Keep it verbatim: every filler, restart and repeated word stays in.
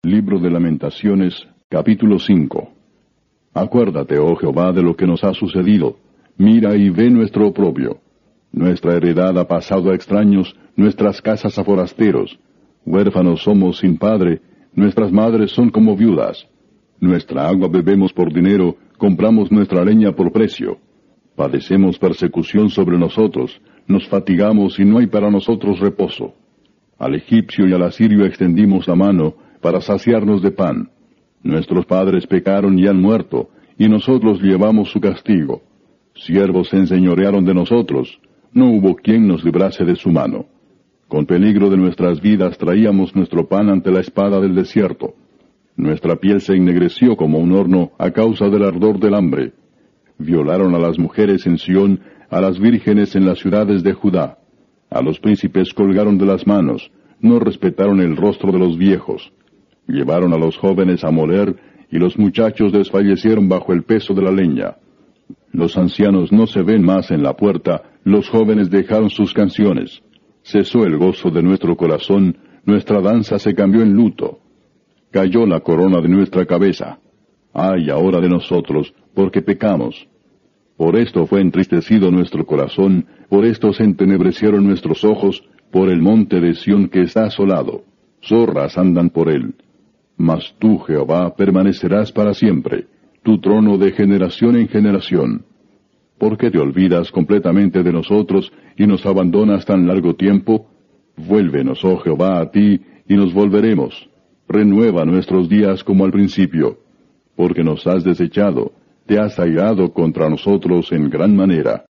Libro de Lamentaciones, capítulo cinco. Acuérdate, oh Jehová, de lo que nos ha sucedido. Mira y ve nuestro oprobio. Nuestra heredad ha pasado a extraños, nuestras casas a forasteros. Huérfanos somos sin padre, nuestras madres son como viudas. Nuestra agua bebemos por dinero, compramos nuestra leña por precio. Padecemos persecución sobre nosotros, nos fatigamos y no hay para nosotros reposo. Al egipcio y al asirio extendimos la mano, para saciarnos de pan. Nuestros padres pecaron y han muerto, y nosotros llevamos su castigo. Siervos se enseñorearon de nosotros, no hubo quien nos librase de su mano. Con peligro de nuestras vidas traíamos nuestro pan ante la espada del desierto. Nuestra piel se ennegreció como un horno a causa del ardor del hambre. Violaron a las mujeres en Sión, a las vírgenes en las ciudades de Judá. A los príncipes colgaron de las manos, no respetaron el rostro de los viejos. Llevaron a los jóvenes a moler, y los muchachos desfallecieron bajo el peso de la leña. Los ancianos no se ven más en la puerta, los jóvenes dejaron sus canciones. Cesó el gozo de nuestro corazón, nuestra danza se cambió en luto. Cayó la corona de nuestra cabeza. Ay ahora de nosotros, porque pecamos. Por esto fue entristecido nuestro corazón, por esto se entenebrecieron nuestros ojos, por el monte de Sión que está asolado. Zorras andan por él. Mas tú, Jehová, permanecerás para siempre, tu trono de generación en generación. ¿Por qué te olvidas completamente de nosotros y nos abandonas tan largo tiempo? Vuélvenos, oh Jehová, a ti, y nos volveremos. Renueva nuestros días como al principio. Porque nos has desechado, te has airado contra nosotros en gran manera.